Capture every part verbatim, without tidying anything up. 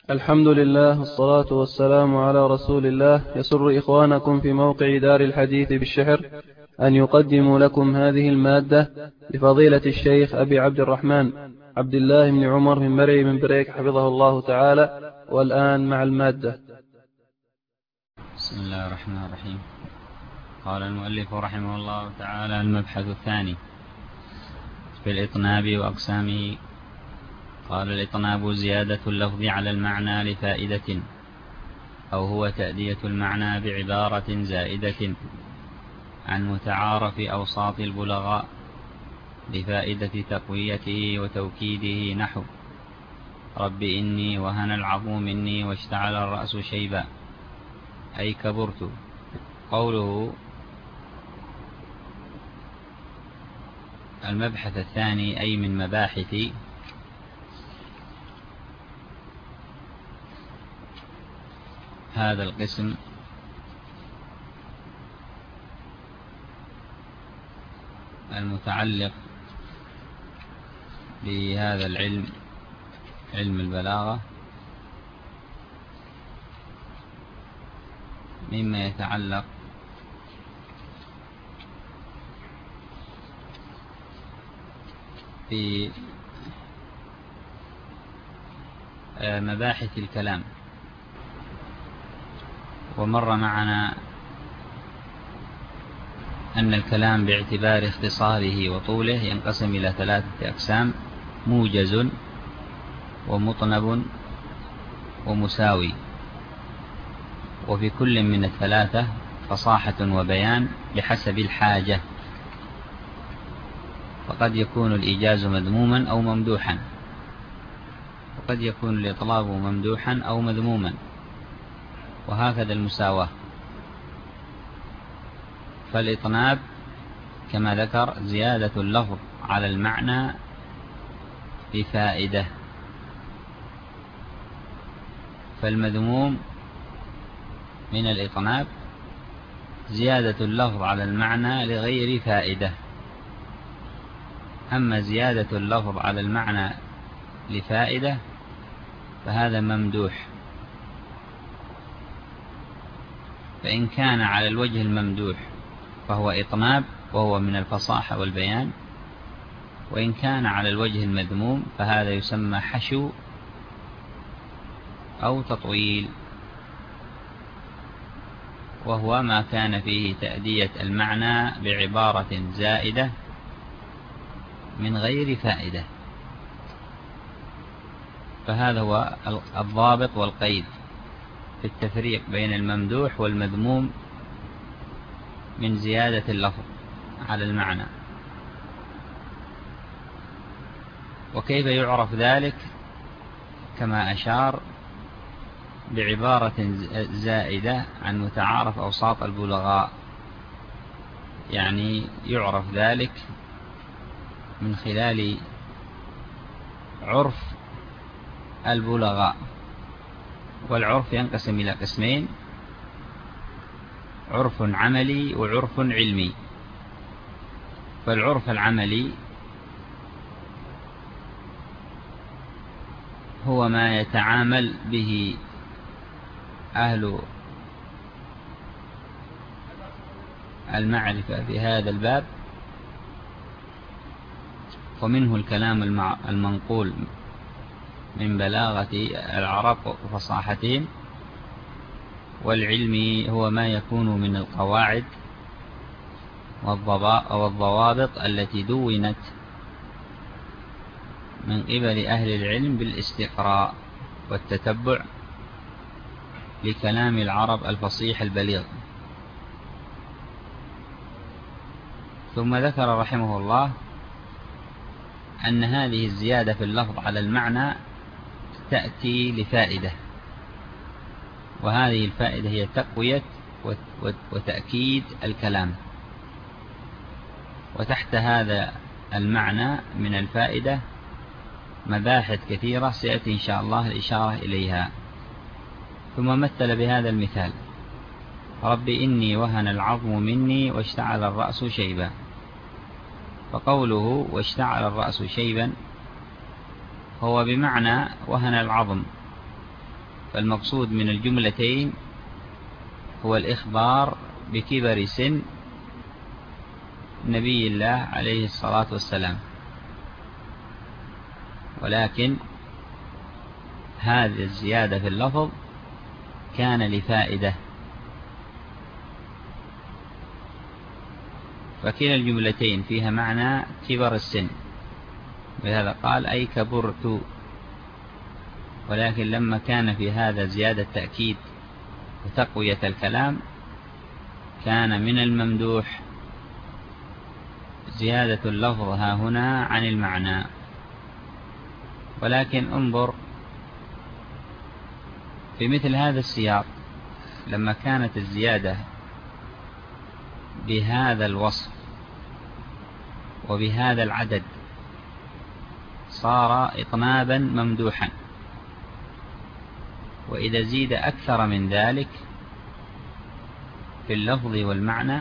الحمد لله والصلاة والسلام على رسول الله. يسر إخوانكم في موقع دار الحديث بالشحر أن يقدموا لكم هذه المادة لفضيلة الشيخ أبي عبد الرحمن عبد الله بن عمر من مرعي من بريك حفظه الله تعالى. والآن مع المادة. بسم الله الرحمن الرحيم. قال المؤلف رحمه الله تعالى: المبحث الثاني في الإطناب وأقسامه. قال: الإطناب زيادة اللفظ على المعنى لفائدة، أو هو تأدية المعنى بعبارة زائدة عن متعارف أوساط البلغاء لفائدة تقويته وتوكيده، نحو: رب إني وهن العظم مني واشتعل الرأس شيبا، أي كبرت. قوله المبحث الثاني أي من مباحث هذا القسم المتعلق بهذا العلم، علم البلاغة، مما يتعلق في مباحث الكلام. ومر معنا أن الكلام باعتبار اختصاره وطوله ينقسم إلى ثلاثة أقسام: موجز ومطنب ومساوي، وفي كل من الثلاثة فصاحة وبيان بحسب الحاجة، فقد يكون الإيجاز مذموما أو ممدوحا، وقد يكون الإطلاب ممدوحا أو مذموما، وهكذا المساواة. فالإطناب كما ذكر زيادة اللفظ على المعنى بفائدة، فالمذموم من الإطناب زيادة اللفظ على المعنى لغير فائدة. أما زيادة اللفظ على المعنى لفائدة فهذا ممدوح، فإن كان على الوجه الممدوح فهو إطناب وهو من الفصاحة والبيان، وإن كان على الوجه المذموم فهذا يسمى حشو أو تطويل، وهو ما كان فيه تأدية المعنى بعبارة زائدة من غير فائدة. فهذا هو الضابط والقيد في التفريق بين الممدوح والمذموم من زيادة اللفظ على المعنى. وكيف يعرف ذلك؟ كما أشار: بعبارة زائدة عن متعارف أوساط البلغاء، يعني يعرف ذلك من خلال عرف البلغاء. والعرف ينقسم إلى قسمين: عرف عملي وعرف علمي. فالعرف العملي هو ما يتعامل به أهل المعرفة في هذا الباب، ومنه الكلام المنقول من بلاغة العرب وفصاحتهم. والعلمي هو ما يكون من القواعد والضوابط التي دونت من قبل أهل العلم بالاستقراء والتتبع لكلام العرب الفصيح البليغ. ثم ذكر رحمه الله أن هذه الزيادة في اللفظ على المعنى تأتي لفائدة، وهذه الفائدة هي تقوية وتأكيد الكلام. وتحت هذا المعنى من الفائدة مباحث كثيرة سيأتي إن شاء الله الإشارة إليها. ثم مثل بهذا المثال: رب إني وهن العظم مني واشتعل الرأس شيبا. فقوله واشتعل الرأس شيبا هو بمعنى وهن العظم، فالمقصود من الجملتين هو الإخبار بكبر سن نبي الله عليه الصلاة والسلام، ولكن هذه الزيادة في اللفظ كان لفائدة، فكلا الجملتين فيها معنى كبر السن، بهذا قال أي كبرت، ولكن لما كان في هذا زيادة تأكيد وتقوية الكلام كان من الممدوح زيادة اللفظ ها هنا عن المعنى. ولكن انظر في مثل هذا السياق لما كانت الزيادة بهذا الوصف وبهذا العدد صار إطنابا ممدوحا، وإذا زيد أكثر من ذلك في اللفظ والمعنى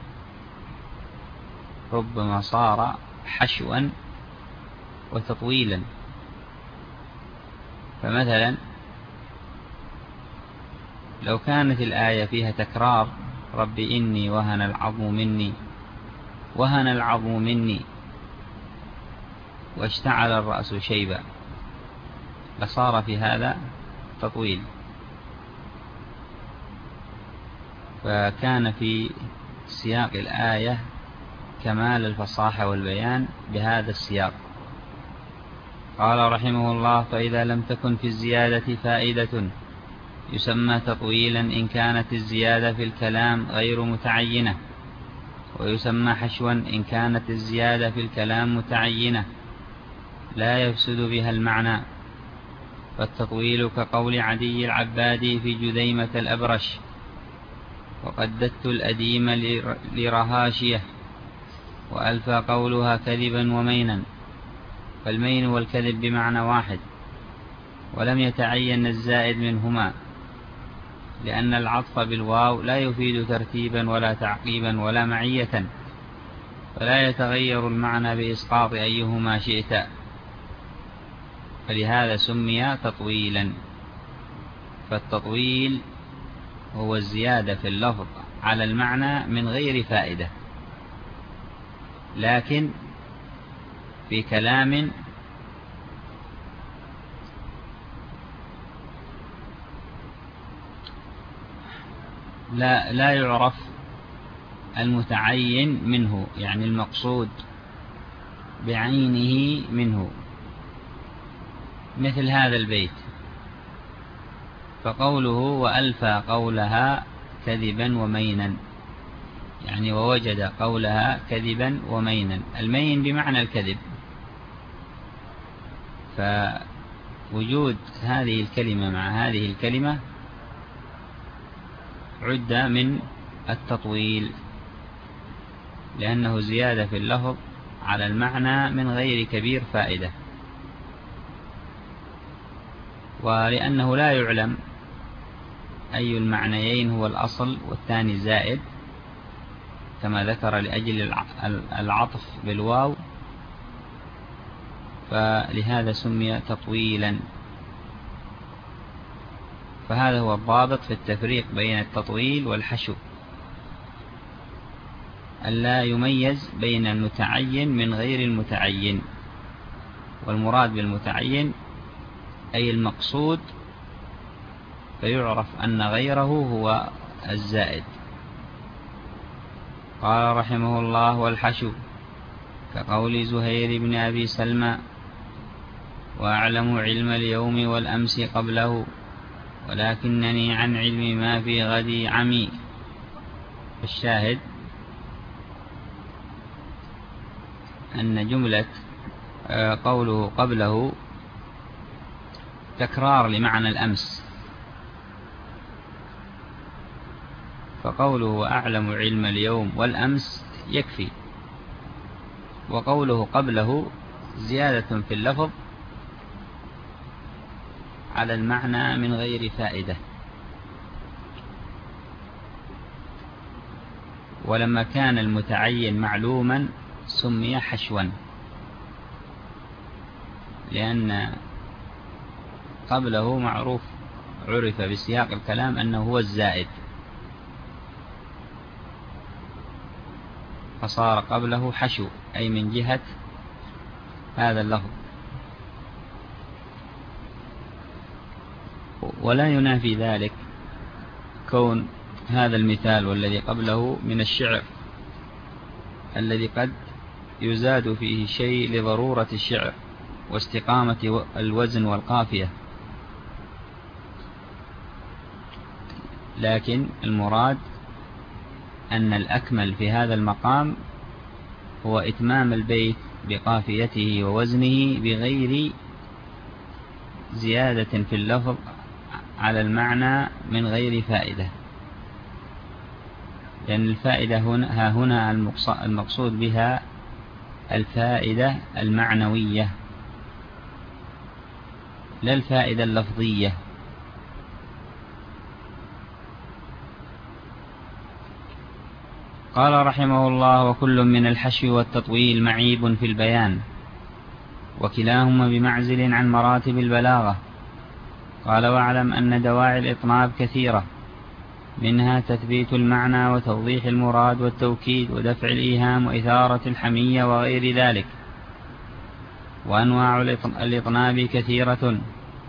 ربما صار حشوا وتطويلا. فمثلا لو كانت الآية فيها تكرار رب إني وهن العظم مني وهن العظم مني واشتعل الرأس شيبا لصار في هذا تطويل، فكان في سياق الآية كمال الفصاحة والبيان بهذا السياق. قال رحمه الله: فإذا لم تكن في الزيادة فائدة يسمى تطويلا إن كانت الزيادة في الكلام غير متعينة، ويسمى حشوا إن كانت الزيادة في الكلام متعينة لا يفسد بها المعنى. فالتطويل كقول عدي العبادي في جذيمة الأبرش: وقددت الأديم لرهاشية، وألفى قولها كذبا ومينا، فالمين والكذب بمعنى واحد، ولم يتعين الزائد منهما، لأن العطف بالواو لا يفيد ترتيبا ولا تعقيبا ولا معية، فلا يتغير المعنى بإسقاط أيهما شئت، فلهذا سمي تطويلا. فالتطويل هو الزيادة في اللفظ على المعنى من غير فائدة، لكن في كلام لا, لا يعرف المتعين منه، يعني المقصود بعينه منه، مثل هذا البيت: فقوله وألفى قولها كذبا ومينا، يعني ووجد قولها كذبا ومينا، المين بمعنى الكذب، فوجود هذه الكلمة مع هذه الكلمة عد من التطويل، لأنه زيادة في اللفظ على المعنى من غير كبير فائدة، ولأنه لا يعلم أي المعنيين هو الأصل والثاني زائد كما ذكر لأجل العطف بالواو، فلهذا سمي تطويلا. فهذا هو الضابط في التفريق بين التطويل والحشو، ألا يميز بين المتعين من غير المتعين، والمراد بالمتعين أي المقصود، فيعرف أن غيره هو الزائد. قال رحمه الله: والحشو كقول زهير بن أبي سلمى: وأعلم علم اليوم والأمس قبله، ولكنني عن علم ما في غدي عمي. الشاهد أن جملة قوله قبله تكرار لمعنى الأمس، فقوله وأعلم علم اليوم والأمس يكفي، وقوله قبله زيادة في اللفظ على المعنى من غير فائدة. ولما كان المتعين معلوما سمي حشوا، لأن قبله معروف عرف بسياق الكلام أنه هو الزائد، فصار قبله حشو، أي من جهة هذا اللفظ. ولا ينافي ذلك كون هذا المثال والذي قبله من الشعر الذي قد يزاد فيه شيء لضرورة الشعر واستقامة الوزن والقافية، لكن المراد أن الأكمل في هذا المقام هو إتمام البيت بقافيته ووزنه بغير زيادة في اللفظ على المعنى من غير فائدة، لأن الفائدة هنا, ها هنا المقصود بها الفائدة المعنوية لا الفائدة اللفظية. قال رحمه الله: وكل من الحشو والتطويل معيب في البيان، وكلاهما بمعزل عن مراتب البلاغة. قال: واعلم أن دواعي الإطناب كثيرة، منها تثبيت المعنى وتوضيح المراد والتوكيد ودفع الإيهام وإثارة الحمية وغير ذلك. وأنواع الإطناب كثيرة،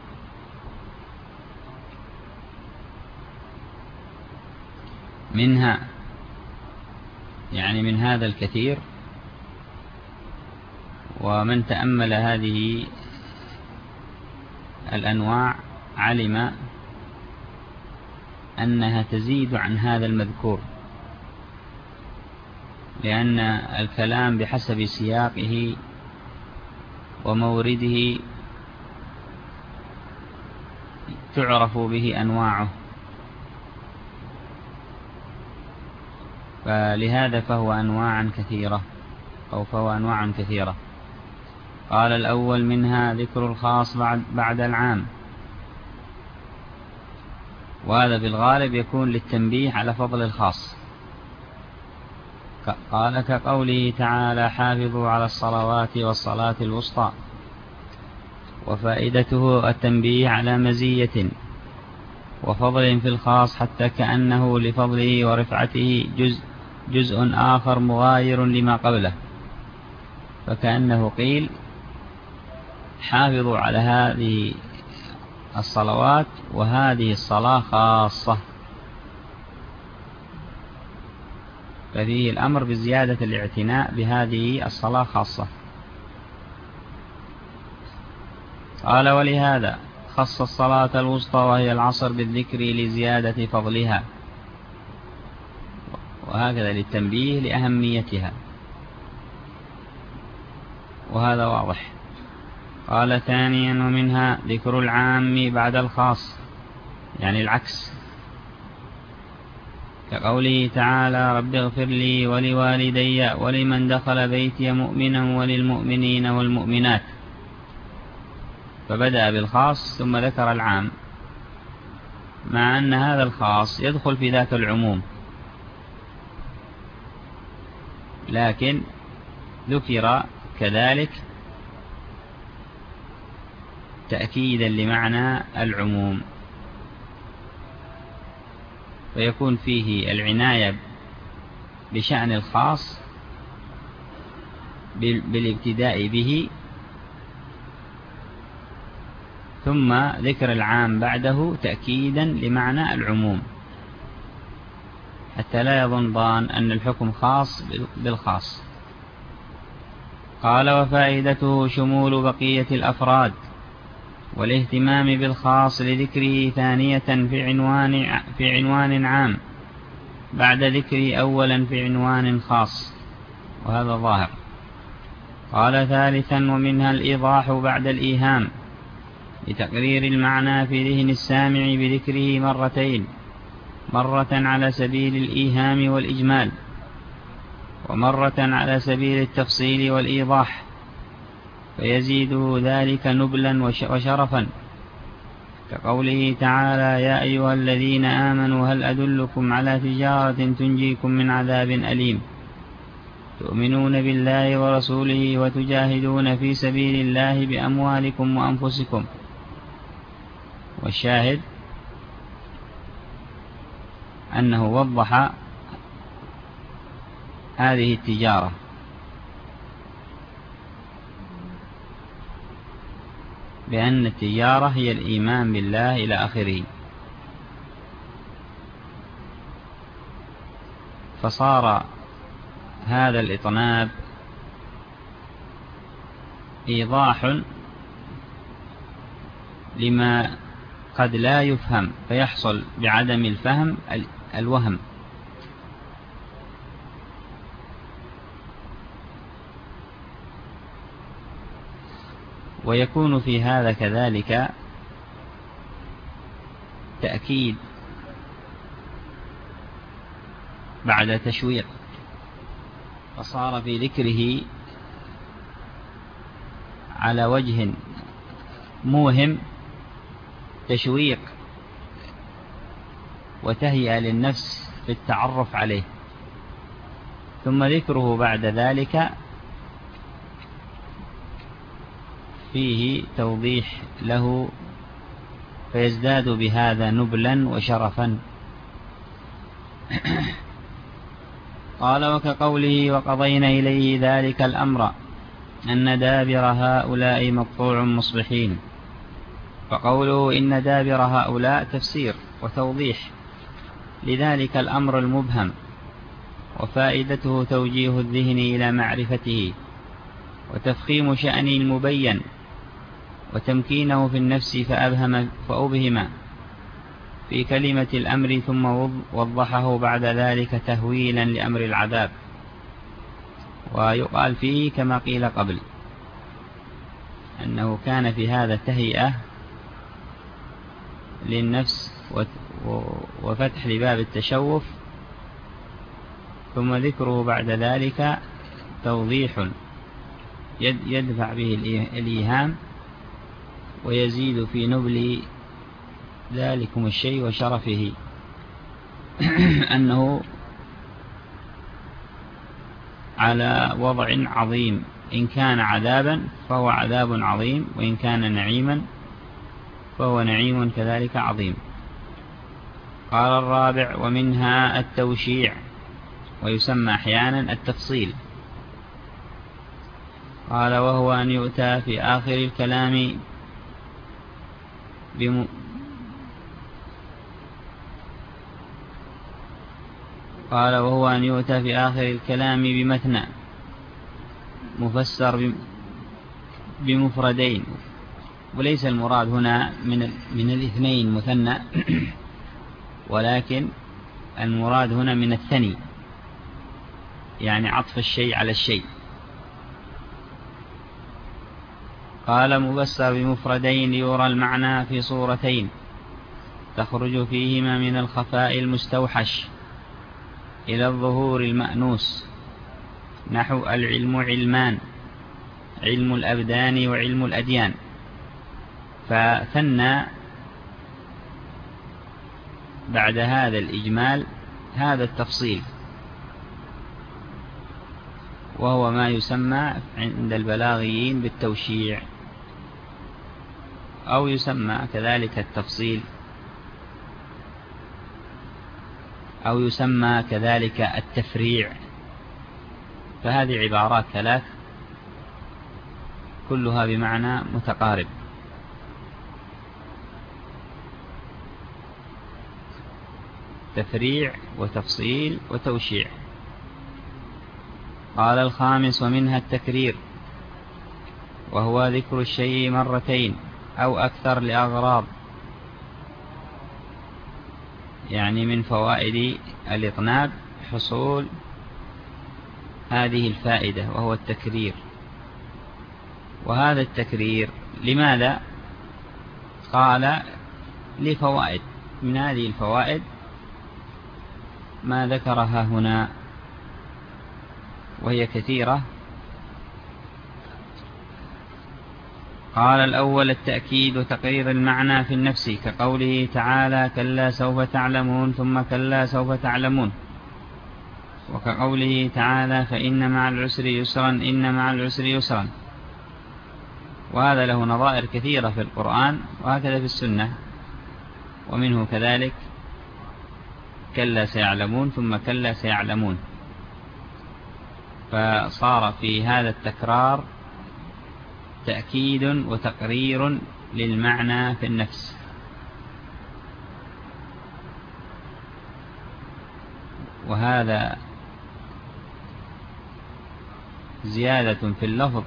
منها يعني من هذا الكثير. ومن تأمل هذه الأنواع علم أنها تزيد عن هذا المذكور، لأن الكلام بحسب سياقه ومورده تعرف به أنواعه، فلهذا فهو أنواع كثيرة أو فهو أنواع كثيرة. قال: الأول منها ذكر الخاص بعد, بعد العام، وهذا بالغالب يكون للتنبيه على فضل الخاص. قال: كقوله تعالى: حافظوا على الصلوات والصلاة الوسطى. وفائدته التنبيه على مزية وفضل في الخاص، حتى كأنه لفضله ورفعته جزء, جزء آخر مغاير لما قبله، فكأنه قيل: حافظوا على هذه الصلوات وهذه الصلاة خاصة، ففيه الأمر بزيادة الاعتناء بهذه الصلاة خاصة. قال: ولهذا خص الصلاة الوسطى وهي العصر بالذكر لزيادة فضلها، وهكذا للتنبيه لأهميتها، وهذا واضح. قال: ثانيا ومنها ذكر العام بعد الخاص، يعني العكس، كقوله تعالى: رب اغفر لي ولوالدي ولمن دخل بيتي مؤمنا وللمؤمنين والمؤمنات، فبدأ بالخاص ثم ذكر العام، مع أن هذا الخاص يدخل في ذاك العموم، لكن ذكر كذلك تأكيدا لمعنى العموم، فيكون فيه العناية بشأن الخاص بالابتداء به، ثم ذكر العام بعده تأكيدا لمعنى العموم، حتى لا يظن ظان أن الحكم خاص بالخاص. قال: وفائدته شمول بقية الأفراد والاهتمام بالخاص لذكره ثانية في عنوان, في عنوان عام بعد ذكره أولا في عنوان خاص، وهذا ظاهر. قال: ثالثا ومنها الإيضاح بعد الإيهام لتقرير المعنى في ذهن السامع بذكره مرتين، مرة على سبيل الإيهام والإجمال، ومرة على سبيل التفصيل والإيضاح، فيزيده ذلك نبلا وشرفا، كقوله تعالى: يا أيها الذين آمنوا هل أدلكم على تجارة تنجيكم من عذاب أليم، تؤمنون بالله ورسوله وتجاهدون في سبيل الله بأموالكم وأنفسكم. والشاهد أنه وضح هذه التجارة بأن التجارة هي الإيمان بالله إلى آخره، فصار هذا الإطناب إيضاح لما قد لا يفهم، فيحصل بعدم الفهم الوهم. ويكون في هذا كذلك تأكيد بعد تشويق، فصار في ذكره على وجه موهم تشويق وتهيئة للنفس في التعرف عليه، ثم ذكره بعد ذلك فيه توضيح له، فيزداد بهذا نبلا وشرفا. قال: وكقوله: وقضينا إليه ذلك الأمر أن دابر هؤلاء مقطوع مصبحين. فقوله إن دابر هؤلاء تفسير وتوضيح لذلك الأمر المبهم، وفائدته توجيه الذهن إلى معرفته، وتفخيم شأن المبين، وتمكينه في النفس فأبهم فأبهم في كلمة الأمر، ثم وضحه بعد ذلك تهويلا لأمر العذاب. ويقال فيه كما قيل قبل أنه كان في هذا تهيئة للنفس وفتح لباب التشوف، ثم ذكره بعد ذلك توضيح يدفع به الإيهام ويزيد في نبل ذلكم الشيء وشرفه، أنه على وضع عظيم، إن كان عذابا فهو عذاب عظيم، وإن كان نعيما فهو نعيم كذلك عظيم. قال الرابع: ومنها التوشيع، ويسمى أحيانا التفصيل. قال: وهو أن يؤتى في آخر الكلام بم... قال: وهو أن يؤتى في آخر الكلام بمثنى مفسر بمفردين، وليس المراد هنا من من الاثنين مثنى، ولكن المراد هنا من الثني، يعني عطف الشيء على الشيء. قال: مفسر بمفردين يرى المعنى في صورتين تخرج فيهما من الخفاء المستوحش إلى الظهور المأنوس، نحو العلم علمان، علم الأبدان وعلم الأديان. فثنى بعد هذا الإجمال هذا التفصيل، وهو ما يسمى عند البلاغيين بالتوشيع، أو يسمى كذلك التفصيل، أو يسمى كذلك التفريع. فهذه عبارات ثلاث كلها بمعنى متقارب. تفريع وتفصيل وتوشيع. قال الخامس: ومنها التكرير، وهو ذكر الشيء مرتين أو أكثر لأغراض، يعني من فوائد الإطناب حصول هذه الفائدة وهو التكرير. وهذا التكرير لماذا؟ قال: لفوائد، من هذه الفوائد ما ذكرها هنا وهي كثيرة. قال: الأول التأكيد وتقرير المعنى في النفس، كقوله تعالى: كلا سوف تعلمون ثم كلا سوف تعلمون، وكقوله تعالى: فإن مع العسر يسرا إن مع العسر يسرا. وهذا له نظائر كثيرة في القرآن وهكذا في السنة. ومنه كذلك كلا سيعلمون ثم كلا سيعلمون، فصار في هذا التكرار تأكيد وتقرير للمعنى في النفس. وهذا زيادة في اللفظ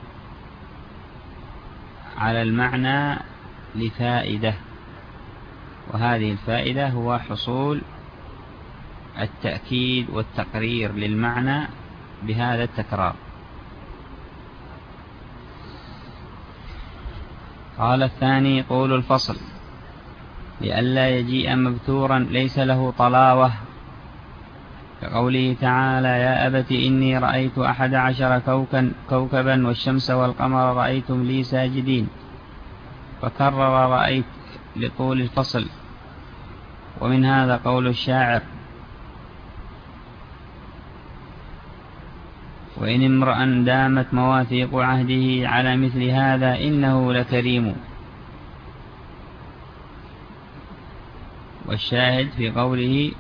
على المعنى لفائدة، وهذه الفائدة هو حصول التأكيد والتقرير للمعنى بهذا التكرار. قال الثاني طول الفصل لئلا يجيء مبتورا ليس له طلاوة، كقوله تعالى يا أبت إني رأيت أحد عشر كوكبا والشمس والقمر رأيتم لي ساجدين، فكرر رأيت لطول الفصل. ومن هذا قول الشاعر وإن امرأ دامت مواثيق عهده على مثل هذا إنه لكريم. والشاهد في قوله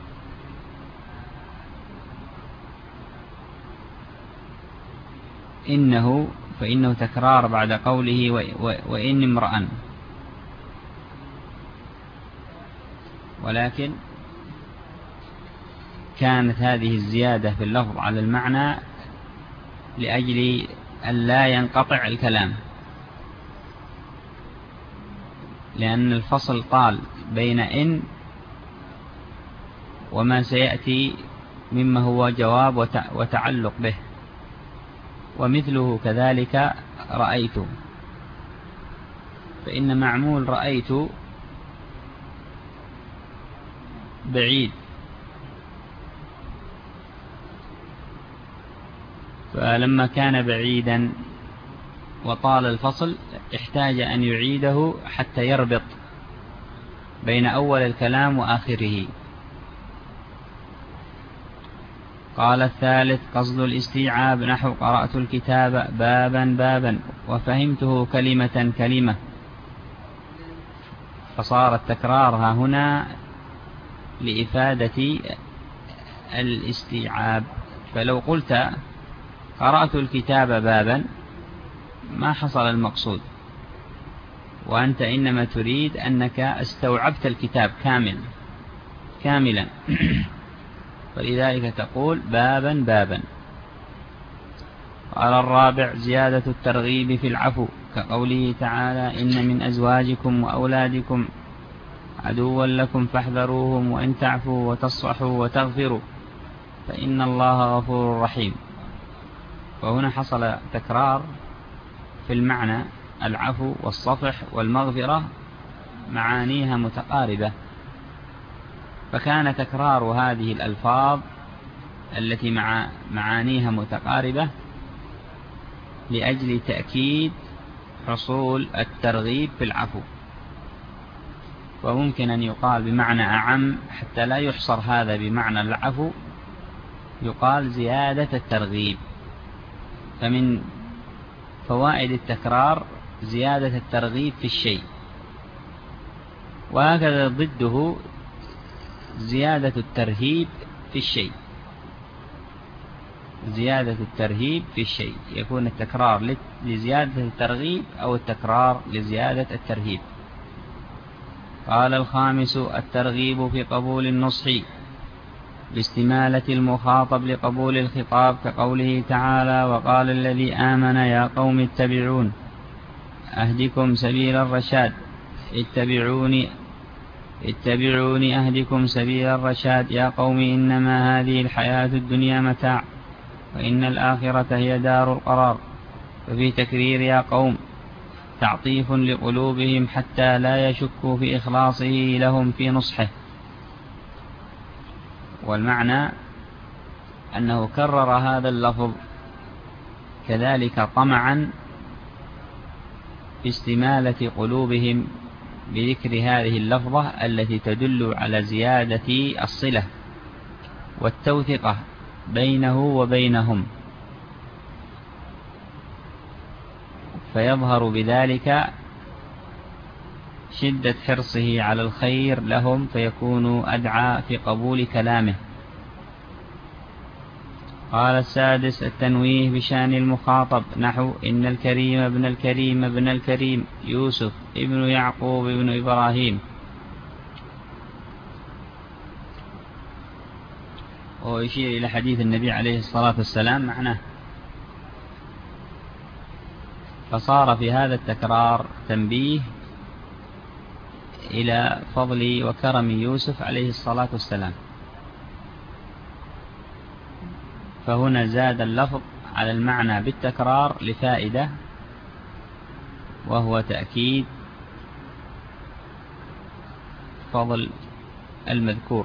إنه فإنه تكرار بعد قوله وإن امرأ، ولكن كانت هذه الزيادة في اللفظ على المعنى لأجل أن لا ينقطع الكلام، لأن الفصل طال بين إن وما سيأتي مما هو جواب وتعلق به. ومثله كذلك رأيت، فإن معمول رأيت بعيد، فلما كان بعيدا وطال الفصل احتاج أن يعيده حتى يربط بين أول الكلام وآخره. قال الثالث قصد الاستيعاب نحو قرأت الكتاب بابا بابا وفهمته كلمة كلمة، فصار التكرار ها هنا لإفادة الاستيعاب. فلو قلت قرأت الكتاب بابا ما حصل المقصود، وأنت إنما تريد أنك استوعبت الكتاب كامل كاملا فلذلك تقول بابا بابا. قال الرابع زيادة الترغيب في العفو، كقوله تعالى إن من أزواجكم وأولادكم عدوا لكم فاحذروهم وإن تعفوا وتصفحوا وتغفروا فإن الله غفور رحيم. وهنا حصل تكرار في المعنى، العفو والصفح والمغفرة معانيها متقاربة، فكان تكرار هذه الألفاظ التي مع معانيها متقاربة لأجل تأكيد حصول الترغيب في العفو. وممكن أن يقال بمعنى أعم حتى لا يحصر هذا بمعنى العفو، يقال زيادة الترغيب. فمن فوائد التكرار زيادة الترغيب في الشيء، وهكذا ضده زيادة الترهيب في الشيء. زيادة الترهيب في الشيء يكون التكرار لزيادة الترغيب أو التكرار لزيادة الترهيب. قال الخامس الترغيب في قبول النصح باستمالة المخاطب لقبول الخطاب، كقوله تعالى وقال الذي آمن يا قوم اتبعون أهدكم سبيل الرشاد اتبعوني اتبعوني أهدكم سبيل الرشاد يا قوم إنما هذه الحياة الدنيا متاع وإن الآخرة هي دار القرار. ففي تكرير يا قوم تعطيف لقلوبهم حتى لا يشكوا في إخلاصه لهم في نصحه. والمعنى أنه كرر هذا اللفظ كذلك طمعا في استمالة قلوبهم بذكر هذه اللفظة التي تدل على زيادة الصلة والتوثقة بينه وبينهم، فيظهر بذلك شدة حرصه على الخير لهم فيكون أدعى في قبول كلامه. قال السادس التنويه بشأن المخاطب، نحو إن الكريم ابن الكريم ابن الكريم يوسف ابن يعقوب ابن إبراهيم. ويشير إلى حديث النبي عليه الصلاة والسلام معناه. فصار في هذا التكرار تنبيه إلى فضل وكرم يوسف عليه الصلاة والسلام. فهنا زاد اللفظ على المعنى بالتكرار لفائدة، وهو تأكيد فضل المذكور.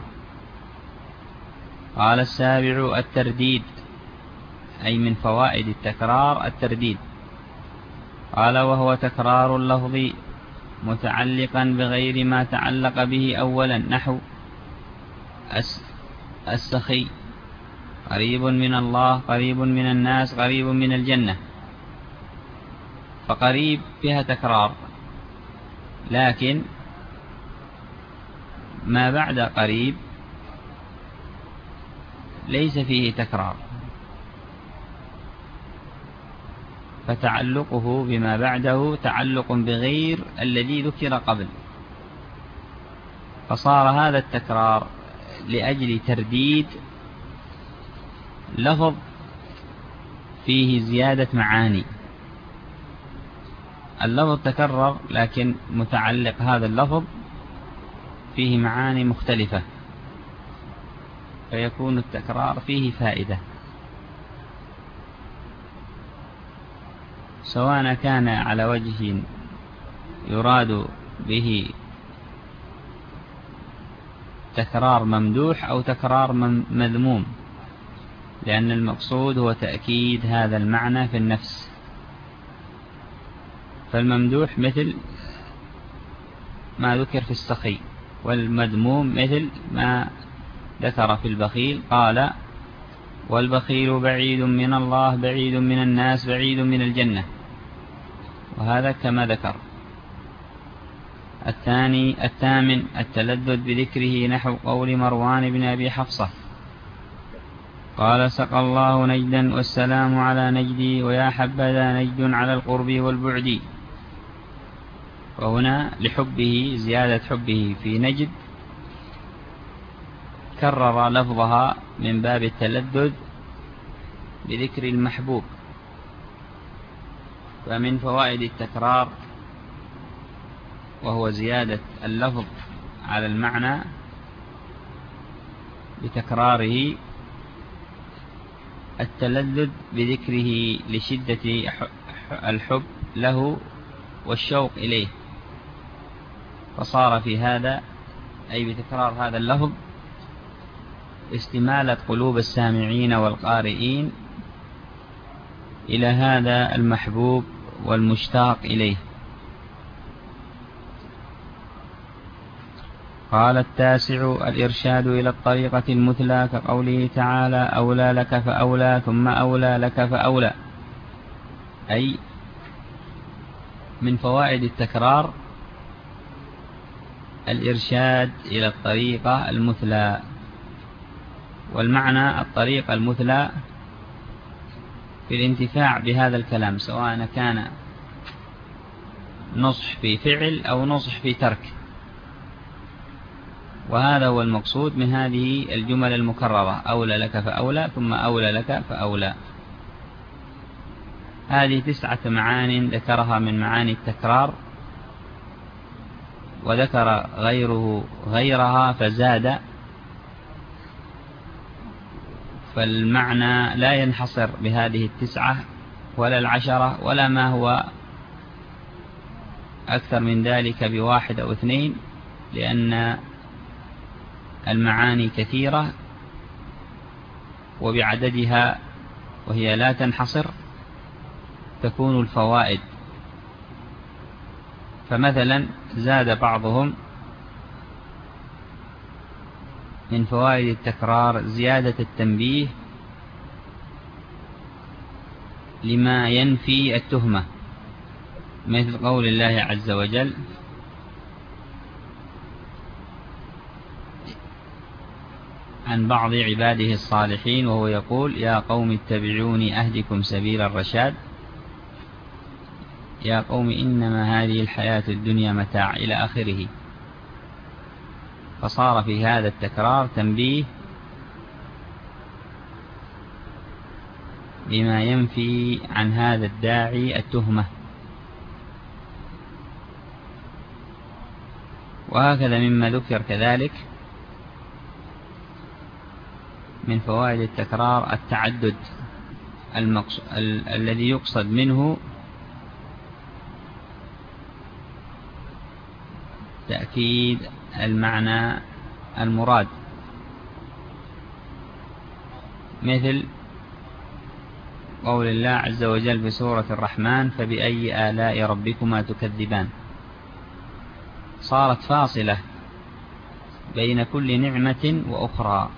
قال السابع الترديد، أي من فوائد التكرار الترديد. قال وهو تكرار اللفظ متعلقا بغير ما تعلق به أولا، نحو السخي قريب من الله قريب من الناس قريب من الجنة. فقريب فيها تكرار، لكن ما بعد قريب ليس فيه تكرار، فتعلقه بما بعده تعلق بغير الذي ذكر قبل. فصار هذا التكرار لأجل ترديد لفظ فيه زيادة معاني. اللفظ تكرر لكن متعلق هذا اللفظ فيه معاني مختلفة، فيكون التكرار فيه فائدة، سواء كان على وجه يراد به تكرار ممدوح أو تكرار مذموم، لأن المقصود هو تأكيد هذا المعنى في النفس. فالممدوح مثل ما ذكر في السخي، والمذموم مثل ما ذكر في البخيل. قال والبخيل بعيد من الله بعيد من الناس بعيد من الجنة، وهذا كما ذكر. الثاني الثامن التلذذ بذكره، نحو قول مروان بن أبي حفصة قال سقى الله نجدا والسلام على نجدي ويا حبذا نجد على القرب والبعد. وهنا لحبه زيادة حبه في نجد كرر لفظها من باب التلذذ بذكر المحبوب. فمن فوائد التكرار وهو زيادة اللفظ على المعنى بتكراره التلذذ بذكره لشدة الحب له والشوق إليه. فصار في هذا أي بتكرار هذا اللفظ استمالة قلوب السامعين والقارئين إلى هذا المحبوب والمشتاق إليه. قال التاسع الإرشاد إلى الطريقة المثلى، كقوله تعالى أولى لك فأولى ثم أولى لك فأولى. أي من فوائد التكرار الإرشاد إلى الطريقة المثلى. والمعنى الطريقة المثلى في الانتفاع بهذا الكلام، سواء كان نصح في فعل أو نصح في ترك. وهذا هو المقصود من هذه الجمل المكررة، أولى لك فأولى ثم أولى لك فأولى. هذه تسعة معان ذكرها من معاني التكرار، وذكر غيره غيرها فزاد. فالمعنى لا ينحصر بهذه التسعة ولا العشرة ولا ما هو أكثر من ذلك بواحد أو اثنين، لأن المعاني كثيرة وبعددها وهي لا تنحصر تكون الفوائد. فمثلا زاد بعضهم من فوائد التكرار زيادة التنبيه لما ينفي التهمة، مثل قول الله عز وجل عن بعض عباده الصالحين وهو يقول: يا قوم اتبعوني أهدكم سبيل الرشاد، يا قوم إنما هذه الحياة الدنيا متاع، إلى آخره. فصار في هذا التكرار تنبيه بما ينفي عن هذا الداعي التهمة. وهكذا مما ذكر كذلك من فوائد التكرار التعدد المقص... ال... الذي يقصد منه تأكيد المعنى المراد، مثل قول الله عز وجل في سورة الرحمن: فبأي آلاء ربكما تكذبان. صارت فاصلة بين كل نعمة وأخرى،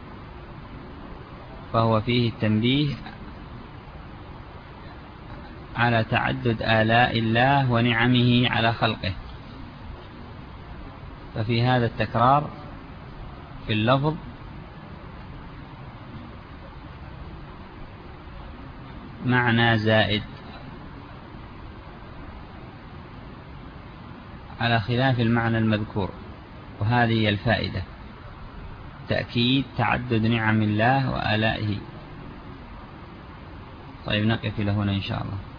فهو فيه التنبيه على تعدد آلاء الله ونعمه على خلقه. ففي هذا التكرار في اللفظ معنى زائد على خلاف المعنى المذكور، وهذه هي الفائدة: تأكيد تعدد نعم الله وآلائه. طيب، نقف إلى هنا إن شاء الله.